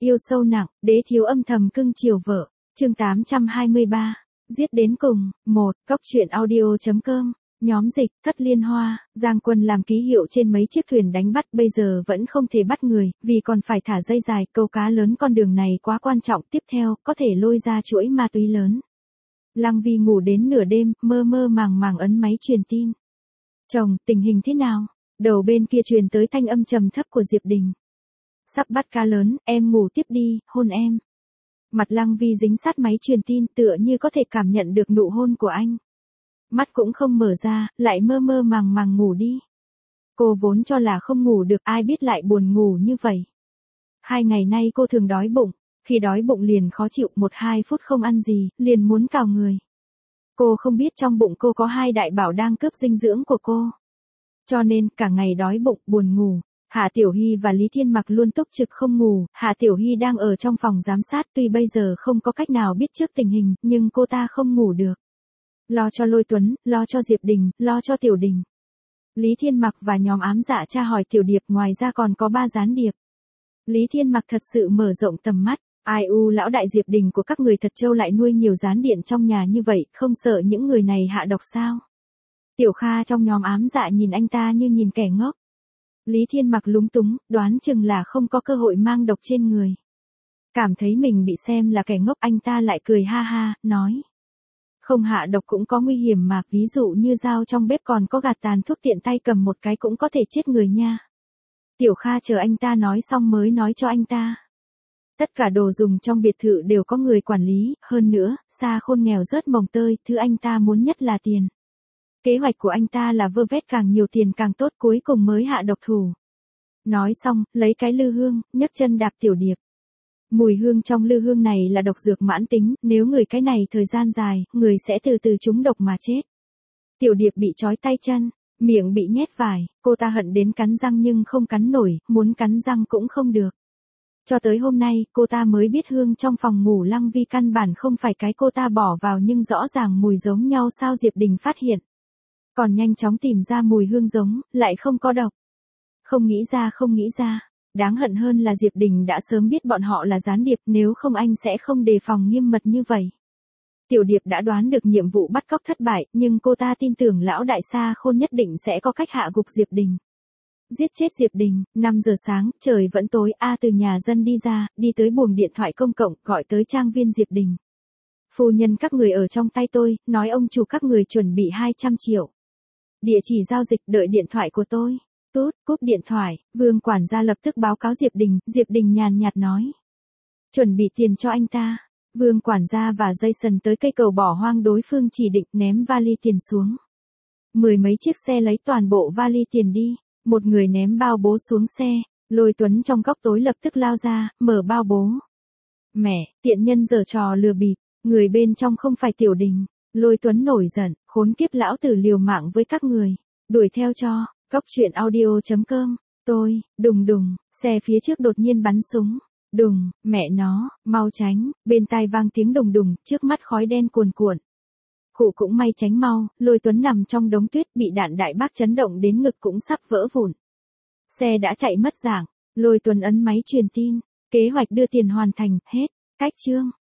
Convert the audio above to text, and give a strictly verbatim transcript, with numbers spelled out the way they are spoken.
Yêu sâu nặng, đế thiếu âm thầm cưng chiều vợ. Chương tám trăm hai mươi ba. Giết đến cùng. một. Cóc truyện audio chấm com. Nhóm dịch, Thất Liên Hoa, Giang Quân làm ký hiệu trên mấy chiếc thuyền đánh bắt bây giờ vẫn không thể bắt người, vì còn phải thả dây dài, câu cá lớn con đường này quá quan trọng, tiếp theo, có thể lôi ra chuỗi ma túy lớn. Lăng Vi ngủ đến nửa đêm, mơ mơ màng màng ấn máy truyền tin. Chồng, tình hình thế nào? Đầu bên kia truyền tới thanh âm trầm thấp của Diệp Đình. Sắp bắt cá lớn, em ngủ tiếp đi, hôn em. Mặt Lăng Vi dính sát máy truyền tin tựa như có thể cảm nhận được nụ hôn của anh. Mắt cũng không mở ra, lại mơ mơ màng màng ngủ đi. Cô vốn cho là không ngủ được, ai biết lại buồn ngủ như vậy. Hai ngày nay cô thường đói bụng, khi đói bụng liền khó chịu, một hai phút không ăn gì, liền muốn cào người. Cô không biết trong bụng cô có hai đại bảo đang cướp dinh dưỡng của cô. Cho nên, cả ngày đói bụng, buồn ngủ. Hạ Tiểu Hy và Lý Thiên Mặc luôn túc trực không ngủ, Hạ Tiểu Hy đang ở trong phòng giám sát, tuy bây giờ không có cách nào biết trước tình hình, nhưng cô ta không ngủ được. Lo cho Lôi Tuấn, lo cho Diệp Đình, lo cho Tiểu Đình. Lý Thiên Mặc và nhóm ám dạ tra hỏi Tiểu Điệp, ngoài ra còn có ba gián điệp. Lý Thiên Mặc thật sự mở rộng tầm mắt, ai u lão đại Diệp Đình của các người thật trâu lại nuôi nhiều gián điện trong nhà như vậy, không sợ những người này hạ độc sao? Tiểu Kha trong nhóm ám dạ nhìn anh ta như nhìn kẻ ngốc. Lý Thiên Mặc lúng túng, đoán chừng là không có cơ hội mang độc trên người. Cảm thấy mình bị xem là kẻ ngốc, anh ta lại cười ha ha, nói. Không hạ độc cũng có nguy hiểm mà, ví dụ như dao trong bếp còn có gạt tàn thuốc, tiện tay cầm một cái cũng có thể chết người nha. Tiểu Kha chờ anh ta nói xong mới nói cho anh ta. Tất cả đồ dùng trong biệt thự đều có người quản lý, hơn nữa, Sa Khôn nghèo rớt mồng tơi, thứ anh ta muốn nhất là tiền. Kế hoạch của anh ta là vơ vét càng nhiều tiền càng tốt, cuối cùng mới hạ độc thủ. Nói xong, lấy cái lư hương, nhấc chân đạp Tiểu Điệp. Mùi hương trong lư hương này là độc dược mãn tính, nếu người cái này thời gian dài, người sẽ từ từ trúng độc mà chết. Tiểu Điệp bị trói tay chân, miệng bị nhét vải, cô ta hận đến cắn răng nhưng không cắn nổi, muốn cắn răng cũng không được. Cho tới hôm nay, cô ta mới biết hương trong phòng ngủ Lăng Vi căn bản không phải cái cô ta bỏ vào, nhưng rõ ràng mùi giống nhau, sao Diệp Đình phát hiện. Còn nhanh chóng tìm ra mùi hương giống, lại không có độc. Không nghĩ ra không nghĩ ra. Đáng hận hơn là Diệp Đình đã sớm biết bọn họ là gián điệp, nếu không anh sẽ không đề phòng nghiêm mật như vậy. Tiểu Điệp đã đoán được nhiệm vụ bắt cóc thất bại, nhưng cô ta tin tưởng lão đại Sa Khôn nhất định sẽ có cách hạ gục Diệp Đình. Giết chết Diệp Đình. Năm giờ sáng, trời vẫn tối, A từ nhà dân đi ra, đi tới buồng điện thoại công cộng, gọi tới trang viên Diệp Đình. Phu nhân các người ở trong tay tôi, nói ông chủ các người chuẩn bị hai trăm triệu. Địa chỉ giao dịch, đợi điện thoại của tôi. Tốt, cúp điện thoại, Vương quản gia lập tức báo cáo Diệp Đình, Diệp Đình nhàn nhạt nói. Chuẩn bị tiền cho anh ta. Vương quản gia và Jason tới cây cầu bỏ hoang đối phương chỉ định, ném vali tiền xuống. Mười mấy chiếc xe lấy toàn bộ vali tiền đi, một người ném bao bố xuống xe, Lôi Tuấn trong góc tối lập tức lao ra, mở bao bố. Mẹ, tiện nhân giở trò lừa bịp, người bên trong không phải Tiểu Đình. Lôi Tuấn nổi giận, khốn kiếp lão tử liều mạng với các người, đuổi theo cho. Cóc truyện audio chấm com. Tôi, đùng đùng, xe phía trước đột nhiên bắn súng. Đùng, mẹ nó, mau tránh, bên tai vang tiếng đùng đùng, trước mắt khói đen cuồn cuộn. Khụ cũng may tránh mau, Lôi Tuấn nằm trong đống tuyết bị đạn đại bác chấn động đến ngực cũng sắp vỡ vụn. Xe đã chạy mất dạng, Lôi Tuấn ấn máy truyền tin, kế hoạch đưa tiền hoàn thành, hết, cách chương.